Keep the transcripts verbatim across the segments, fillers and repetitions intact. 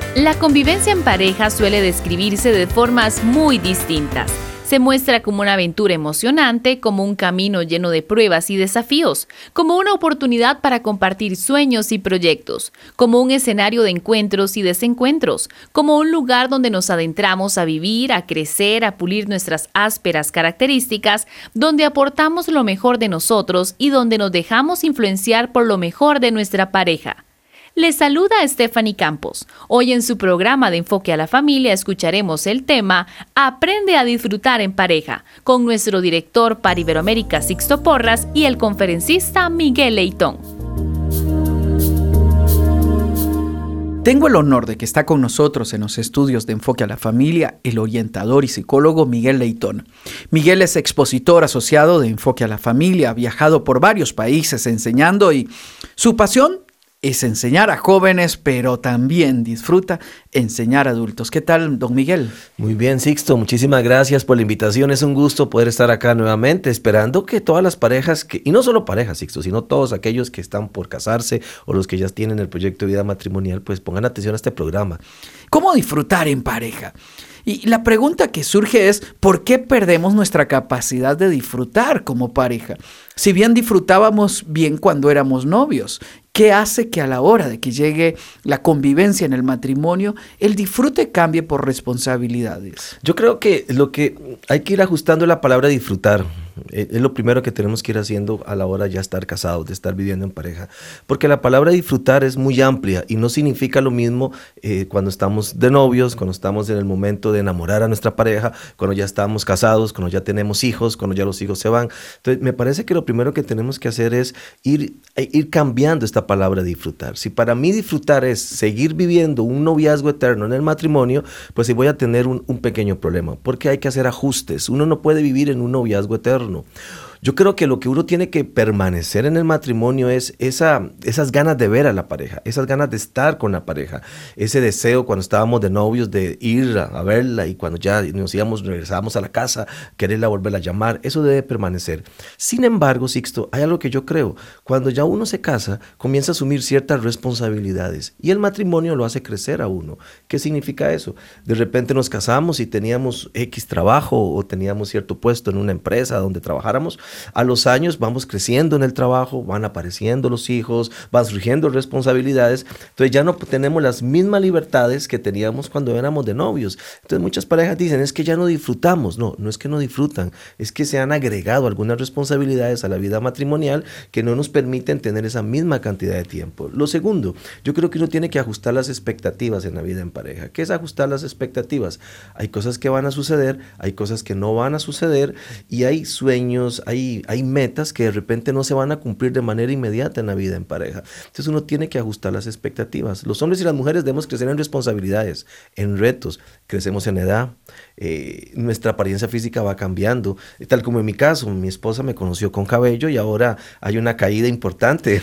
La convivencia en pareja suele describirse de formas muy distintas. Se muestra como una aventura emocionante, como un camino lleno de pruebas y desafíos, como una oportunidad para compartir sueños y proyectos, como un escenario de encuentros y desencuentros, como un lugar donde nos adentramos a vivir, a crecer, a pulir nuestras ásperas características, donde aportamos lo mejor de nosotros y donde nos dejamos influenciar por lo mejor de nuestra pareja. Les saluda Stephanie Campos. Hoy en su programa de Enfoque a la Familia escucharemos el tema Aprende a disfrutar en pareja con nuestro director para Iberoamérica Sixto Porras y el conferencista Miguel Leitón. Tengo el honor de que está con nosotros en los estudios de Enfoque a la Familia el orientador y psicólogo Miguel Leitón. Miguel es expositor asociado de Enfoque a la Familia, ha viajado por varios países enseñando y su pasión es enseñar a jóvenes, pero también disfruta enseñar a adultos. ¿Qué tal, don Miguel? Muy bien, Sixto. Muchísimas gracias por la invitación. Es un gusto poder estar acá nuevamente, esperando que todas las parejas, que, y no solo parejas, Sixto, sino todos aquellos que están por casarse o los que ya tienen el proyecto de vida matrimonial, pues pongan atención a este programa. ¿Cómo disfrutar en pareja? Y la pregunta que surge es, ¿por qué perdemos nuestra capacidad de disfrutar como pareja? Si bien disfrutábamos bien cuando éramos novios, ¿qué hace que a la hora de que llegue la convivencia en el matrimonio, el disfrute cambie por responsabilidades? Yo creo que lo que hay que ir ajustando la palabra disfrutar. Es lo primero que tenemos que ir haciendo a la hora de ya estar casados, de estar viviendo en pareja. Porque la palabra disfrutar es muy amplia y no significa lo mismo eh, cuando estamos de novios, cuando estamos en el momento de enamorar a nuestra pareja, cuando ya estamos casados, cuando ya tenemos hijos, cuando ya los hijos se van. Entonces, me parece que lo primero que tenemos que hacer es ir, ir cambiando esta palabra disfrutar. Si para mí disfrutar es seguir viviendo un noviazgo eterno en el matrimonio, pues sí voy a tener un, un pequeño problema, porque hay que hacer ajustes. Uno no puede vivir en un noviazgo eterno. Yo creo que lo que uno tiene que permanecer en el matrimonio es esa, esas ganas de ver a la pareja, esas ganas de estar con la pareja, ese deseo cuando estábamos de novios de ir a, a verla y cuando ya nos íbamos, regresábamos a la casa, quererla volver a llamar, eso debe permanecer. Sin embargo, Sixto, hay algo que yo creo, cuando ya uno se casa, comienza a asumir ciertas responsabilidades y el matrimonio lo hace crecer a uno. ¿Qué significa eso? De repente nos casamos y teníamos X trabajo o teníamos cierto puesto en una empresa donde trabajáramos. A los años vamos creciendo en el trabajo, van apareciendo los hijos, van surgiendo responsabilidades, entonces ya no tenemos las mismas libertades que teníamos cuando éramos de novios. Entonces muchas parejas dicen, es que ya no disfrutamos. No, no es que no disfrutan, es que se han agregado algunas responsabilidades a la vida matrimonial que no nos permiten tener esa misma cantidad de tiempo. Lo segundo, yo creo que uno tiene que ajustar las expectativas en la vida en pareja. ¿Qué es ajustar las expectativas? Hay cosas que van a suceder, hay cosas que no van a suceder y hay sueños, hay Hay, hay metas que de repente no se van a cumplir de manera inmediata en la vida en pareja. Entonces uno tiene que ajustar las expectativas. Los hombres y las mujeres debemos crecer en responsabilidades, en retos. Crecemos en edad, eh, nuestra apariencia física va cambiando. Tal como en mi caso, mi esposa me conoció con cabello y ahora hay una caída importante.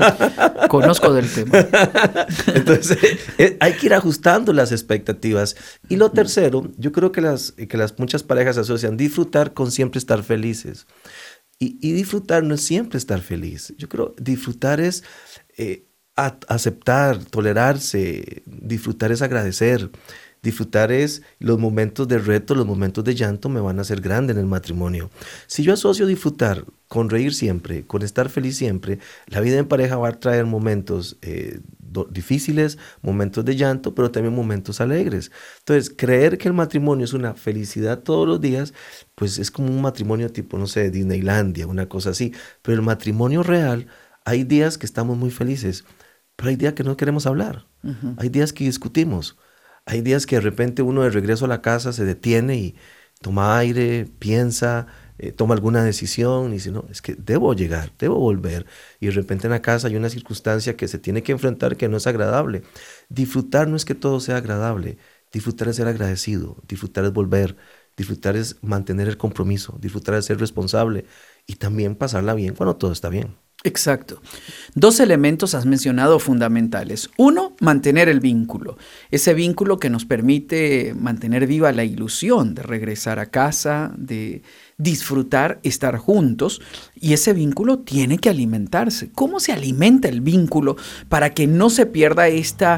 Conozco del tema. Entonces eh, hay que ir ajustando las expectativas. Y lo tercero, yo creo que las, que las muchas parejas asocian disfrutar con siempre estar felices. Y, y disfrutar no es siempre estar feliz. Yo creo disfrutar es eh, a, aceptar, tolerarse. Disfrutar es agradecer. Disfrutar es los momentos de reto, los momentos de llanto me van a hacer grande en el matrimonio. Si yo asocio disfrutar con reír siempre, con estar feliz siempre, la vida en pareja va a traer momentos eh, do, difíciles, momentos de llanto, pero también momentos alegres. Entonces, creer que el matrimonio es una felicidad todos los días, pues es como un matrimonio tipo, no sé, Disneylandia, una cosa así. Pero el matrimonio real, hay días que estamos muy felices, pero hay días que no queremos hablar. Uh-huh. Hay días que discutimos. Hay días que de repente uno de regreso a la casa se detiene y toma aire, piensa, eh, toma alguna decisión y dice, no, es que debo llegar, debo volver. Y de repente en la casa hay una circunstancia que se tiene que enfrentar que no es agradable. Disfrutar no es que todo sea agradable, disfrutar es ser agradecido, disfrutar es volver, disfrutar es mantener el compromiso, disfrutar es ser responsable y también pasarla bien cuando todo está bien. Exacto. Dos elementos has mencionado fundamentales. Uno, mantener el vínculo. Ese vínculo que nos permite mantener viva la ilusión de regresar a casa, de disfrutar, estar juntos. Y ese vínculo tiene que alimentarse. ¿Cómo se alimenta el vínculo para que no se pierda esta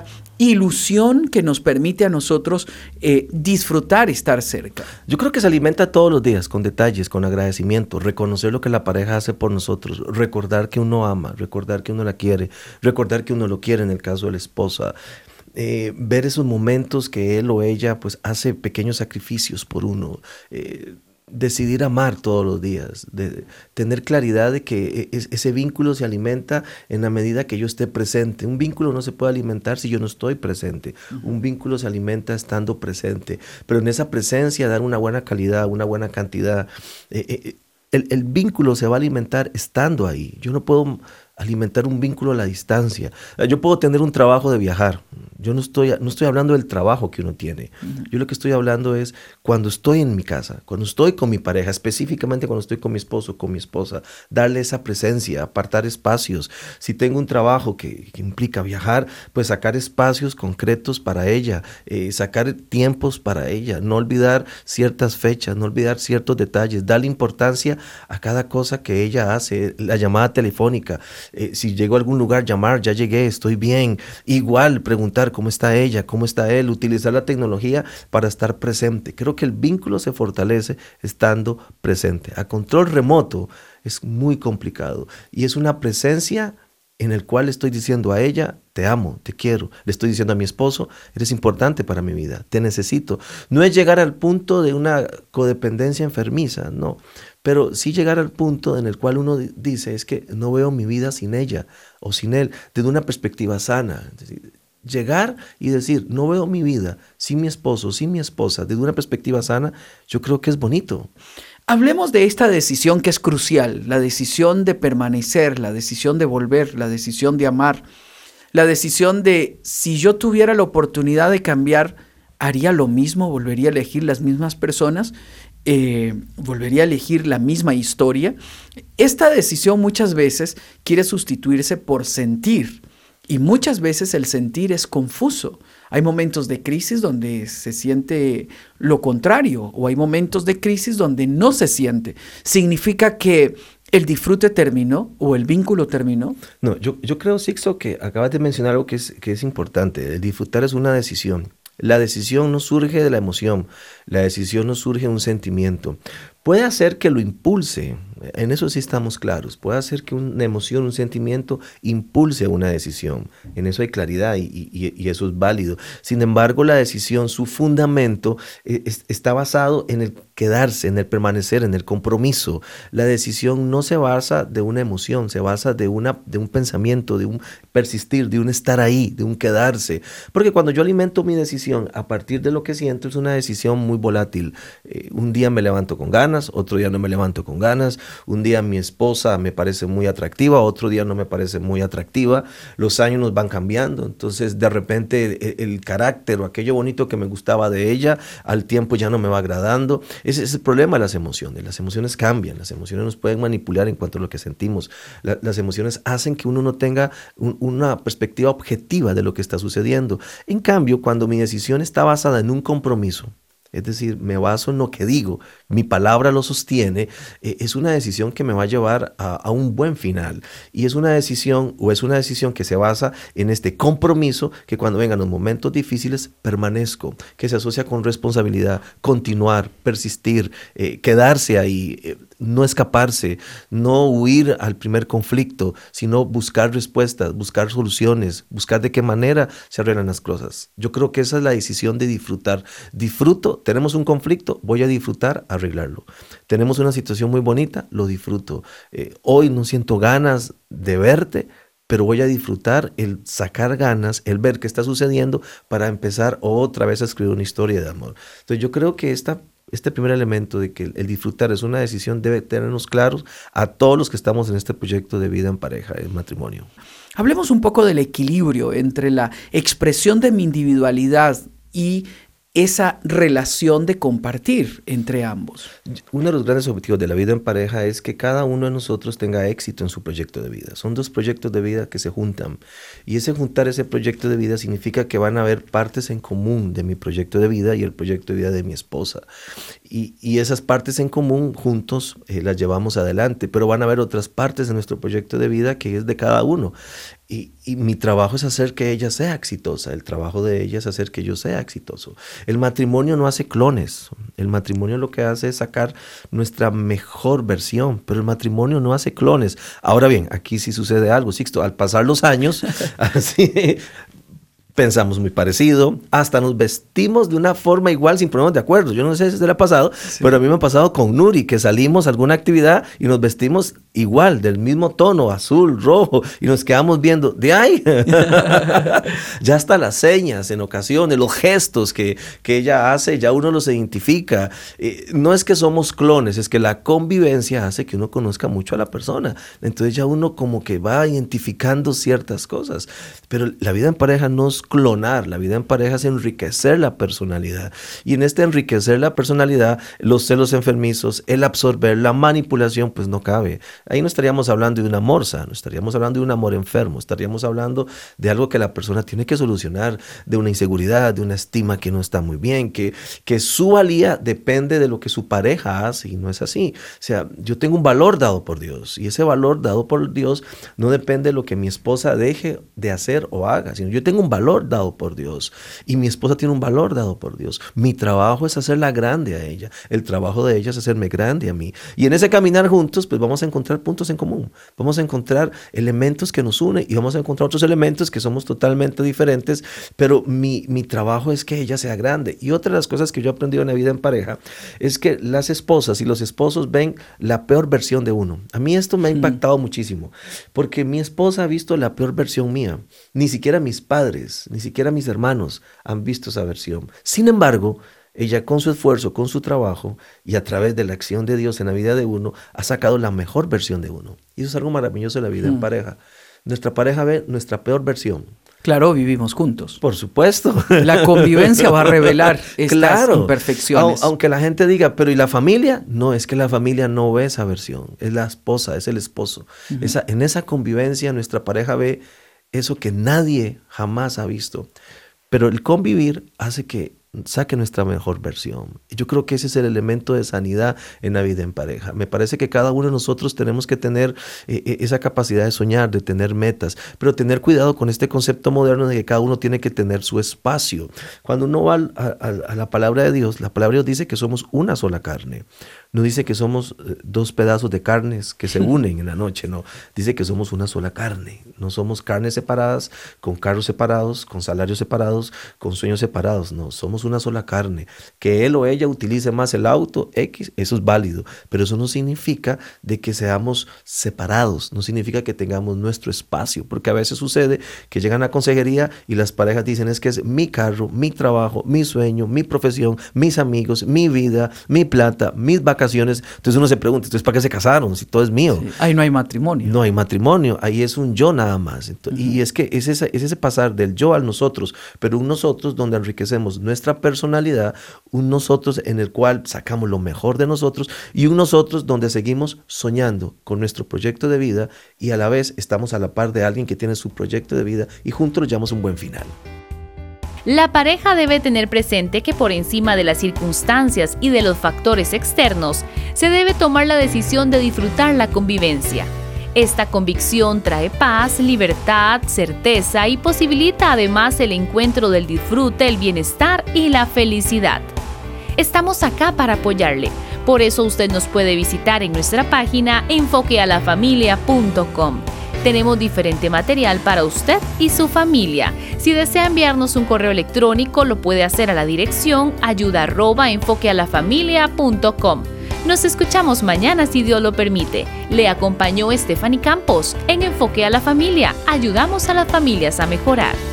ilusión que nos permite a nosotros eh, disfrutar estar cerca? Yo creo que se alimenta todos los días con detalles, con agradecimiento, reconocer lo que la pareja hace por nosotros, recordar que uno ama, recordar que uno la quiere, recordar que uno lo quiere en el caso de la esposa. Eh, ver esos momentos que él o ella pues hace pequeños sacrificios por uno, eh, decidir amar todos los días, de tener claridad de que es, ese vínculo se alimenta en la medida que yo esté presente. Un vínculo no se puede alimentar si yo no estoy presente. Uh-huh. Un vínculo se alimenta estando presente, pero en esa presencia dar una buena calidad, una buena cantidad. Eh, eh, el, el vínculo se va a alimentar estando ahí. Yo no puedo alimentar un vínculo a la distancia. Yo puedo tener un trabajo de viajar. Yo no estoy, no estoy hablando del trabajo que uno tiene. Uh-huh. Yo lo que estoy hablando es cuando estoy en mi casa, cuando estoy con mi pareja, específicamente cuando estoy con mi esposo, con mi esposa, darle esa presencia, apartar espacios. Si tengo un trabajo que, que implica viajar, pues sacar espacios concretos para ella, eh, sacar tiempos para ella, no olvidar ciertas fechas, no olvidar ciertos detalles, darle importancia a cada cosa que ella hace, la llamada telefónica. Eh, si llego a algún lugar, llamar, ya llegué, estoy bien. Igual, preguntar cómo está ella, cómo está él, utilizar la tecnología para estar presente. Creo que el vínculo se fortalece estando presente. A control remoto es muy complicado y es una presencia en el cual estoy diciendo a ella, te amo, te quiero. Le estoy diciendo a mi esposo, eres importante para mi vida, te necesito. No es llegar al punto de una codependencia enfermiza, no. Pero sí llegar al punto en el cual uno dice, es que no veo mi vida sin ella o sin él, desde una perspectiva sana. Es decir, llegar y decir, no veo mi vida sin mi esposo, sin mi esposa, desde una perspectiva sana, yo creo que es bonito. Hablemos de esta decisión que es crucial, la decisión de permanecer, la decisión de volver, la decisión de amar, la decisión de si yo tuviera la oportunidad de cambiar, ¿haría lo mismo? ¿Volvería a elegir las mismas personas? Eh, ¿Volvería a elegir la misma historia? Esta decisión muchas veces quiere sustituirse por sentir. Y muchas veces el sentir es confuso. Hay momentos de crisis donde se siente lo contrario o hay momentos de crisis donde no se siente. ¿Significa que el disfrute terminó o el vínculo terminó? No, yo, yo creo, Sixto, que acabas de mencionar algo que es, que es importante. El disfrutar es una decisión. La decisión no surge de la emoción, la decisión no surge de un sentimiento. Puede hacer que lo impulse, en eso sí estamos claros, puede hacer que una emoción, un sentimiento impulse una decisión, en eso hay claridad y, y, y eso es válido. Sin embargo, la decisión, su fundamento es, está basado en el quedarse, en el permanecer, en el compromiso. La decisión no se basa de una emoción, se basa de, una, de un pensamiento, de un persistir, de un estar ahí, de un quedarse. Porque cuando yo alimento mi decisión a partir de lo que siento, es una decisión muy volátil. Eh, un día me levanto con ganas, otro día no me levanto con ganas, un día mi esposa me parece muy atractiva, otro día no me parece muy atractiva, los años nos van cambiando, entonces de repente el, el carácter o aquello bonito que me gustaba de ella, al tiempo ya no me va agradando. Ese es el problema de las emociones, las emociones cambian, las emociones nos pueden manipular en cuanto a lo que sentimos, la, las emociones hacen que uno no tenga un, una perspectiva objetiva de lo que está sucediendo. En cambio, cuando mi decisión está basada en un compromiso, es decir, me baso en lo que digo, mi palabra lo sostiene, eh, es una decisión que me va a llevar a, a un buen final. Y es una decisión, o es una decisión que se basa en este compromiso, que cuando vengan los momentos difíciles, permanezco, que se asocia con responsabilidad, continuar, persistir, eh, quedarse ahí, eh, no escaparse, no huir al primer conflicto, sino buscar respuestas, buscar soluciones, buscar de qué manera se arreglan las cosas. Yo creo que esa es la decisión de disfrutar. Disfruto, tenemos un conflicto, voy a disfrutar arreglarlo. Tenemos una situación muy bonita, lo disfruto. Eh, hoy no siento ganas de verte, pero voy a disfrutar el sacar ganas, el ver qué está sucediendo para empezar otra vez a escribir una historia de amor. Entonces yo creo que esta Este primer elemento de que el disfrutar es una decisión debe tenernos claros a todos los que estamos en este proyecto de vida en pareja, en matrimonio. Hablemos un poco del equilibrio entre la expresión de mi individualidad y esa relación de compartir entre ambos. Uno de los grandes objetivos de la vida en pareja es que cada uno de nosotros tenga éxito en su proyecto de vida. Son dos proyectos de vida que se juntan. Y ese juntar ese proyecto de vida significa que van a haber partes en común de mi proyecto de vida y el proyecto de vida de mi esposa. Y, y esas partes en común juntos eh, las llevamos adelante, pero van a haber otras partes de nuestro proyecto de vida que es de cada uno. Y, y mi trabajo es hacer que ella sea exitosa. El trabajo de ella es hacer que yo sea exitoso. El matrimonio no hace clones. El matrimonio lo que hace es sacar nuestra mejor versión, pero el matrimonio no hace clones. Ahora bien, aquí sí sucede algo, Sixto. Al pasar los años, así... pensamos muy parecido, hasta nos vestimos de una forma igual sin ponernos de acuerdo. Yo no sé si se le ha pasado, sí. pero a mí me ha pasado con Nuri, que salimos a alguna actividad y nos vestimos igual, del mismo tono, azul, rojo, y nos quedamos viendo, de ahí, ya hasta las señas en ocasiones, los gestos que, que ella hace, ya uno los identifica. Eh, no es que somos clones, es que la convivencia hace que uno conozca mucho a la persona. Entonces ya uno como que va identificando ciertas cosas. Pero la vida en pareja no es clonar, la vida en pareja es enriquecer la personalidad. Y en este enriquecer la personalidad, los celos enfermizos, el absorber, la manipulación, pues no cabe. Ahí no estaríamos hablando de un amor sano, estaríamos hablando de un amor enfermo, estaríamos hablando de algo que la persona tiene que solucionar, de una inseguridad, de una estima que no está muy bien, que, que su valía depende de lo que su pareja hace, y no es así. O sea, yo tengo un valor dado por Dios, y ese valor dado por Dios no depende de lo que mi esposa deje de hacer o haga, sino yo tengo un valor dado por Dios, y mi esposa tiene un valor dado por Dios. Mi trabajo es hacerla grande a ella, el trabajo de ella es hacerme grande a mí, y en ese caminar juntos pues vamos a encontrar puntos en común, vamos a encontrar elementos que nos unen y vamos a encontrar otros elementos que somos totalmente diferentes, pero mi, mi trabajo es que ella sea grande. Y otra de las cosas que yo he aprendido en la vida en pareja es que las esposas y los esposos ven la peor versión de uno. A mí esto me ha impactado mm. muchísimo, porque mi esposa ha visto la peor versión mía. Ni siquiera mis padres, ni siquiera mis hermanos han visto esa versión. Sin embargo, ella con su esfuerzo, con su trabajo y a través de la acción de Dios en la vida de uno, ha sacado la mejor versión de uno. Y eso es algo maravilloso en la vida mm. en pareja. Nuestra pareja ve nuestra peor versión. Claro, vivimos juntos. Por supuesto. La convivencia va a revelar estas claro. imperfecciones. Aunque la gente diga, pero ¿y la familia? No, es que la familia no ve esa versión. Es la esposa, es el esposo. Uh-huh. Esa, en esa convivencia nuestra pareja ve eso que nadie jamás ha visto. Pero el convivir hace que saque nuestra mejor versión. Yo creo que ese es el elemento de sanidad en la vida en pareja. Me parece que cada uno de nosotros tenemos que tener eh, esa capacidad de soñar, de tener metas, pero tener cuidado con este concepto moderno de que cada uno tiene que tener su espacio. Cuando uno va a, a, a la palabra de Dios, la palabra de Dios dice que somos una sola carne. No dice que somos dos pedazos de carnes que se unen en la noche, no. Dice que somos una sola carne. No somos carnes separadas, con carros separados, con salarios separados, con sueños separados. No, somos una sola carne. Que él o ella utilice más el auto X, eso es válido. Pero eso no significa de que seamos separados. No significa que tengamos nuestro espacio. Porque a veces sucede que llegan a consejería y las parejas dicen es que es mi carro, mi trabajo, mi sueño, mi profesión, mis amigos, mi vida, mi plata, mis vacaciones. Entonces uno se pregunta, ¿entonces para qué se casaron? Si todo es mío. Sí, ahí no hay matrimonio. No hay matrimonio, ahí es un yo nada más. Entonces, uh-huh. Y es que es ese, es ese pasar del yo al nosotros, pero un nosotros donde enriquecemos nuestra personalidad, un nosotros en el cual sacamos lo mejor de nosotros y un nosotros donde seguimos soñando con nuestro proyecto de vida y a la vez estamos a la par de alguien que tiene su proyecto de vida y juntos lo llamamos un buen final. La pareja debe tener presente que por encima de las circunstancias y de los factores externos, se debe tomar la decisión de disfrutar la convivencia. Esta convicción trae paz, libertad, certeza y posibilita además el encuentro del disfrute, el bienestar y la felicidad. Estamos acá para apoyarle. Por eso usted nos puede visitar en nuestra página enfoque a la familia punto com. Tenemos diferente material para usted y su familia. Si desea enviarnos un correo electrónico, lo puede hacer a la dirección ayuda arroba enfoque a la familia punto com. Nos escuchamos mañana si Dios lo permite. Le acompañó Stephanie Campos en Enfoque a la Familia. Ayudamos a las familias a mejorar.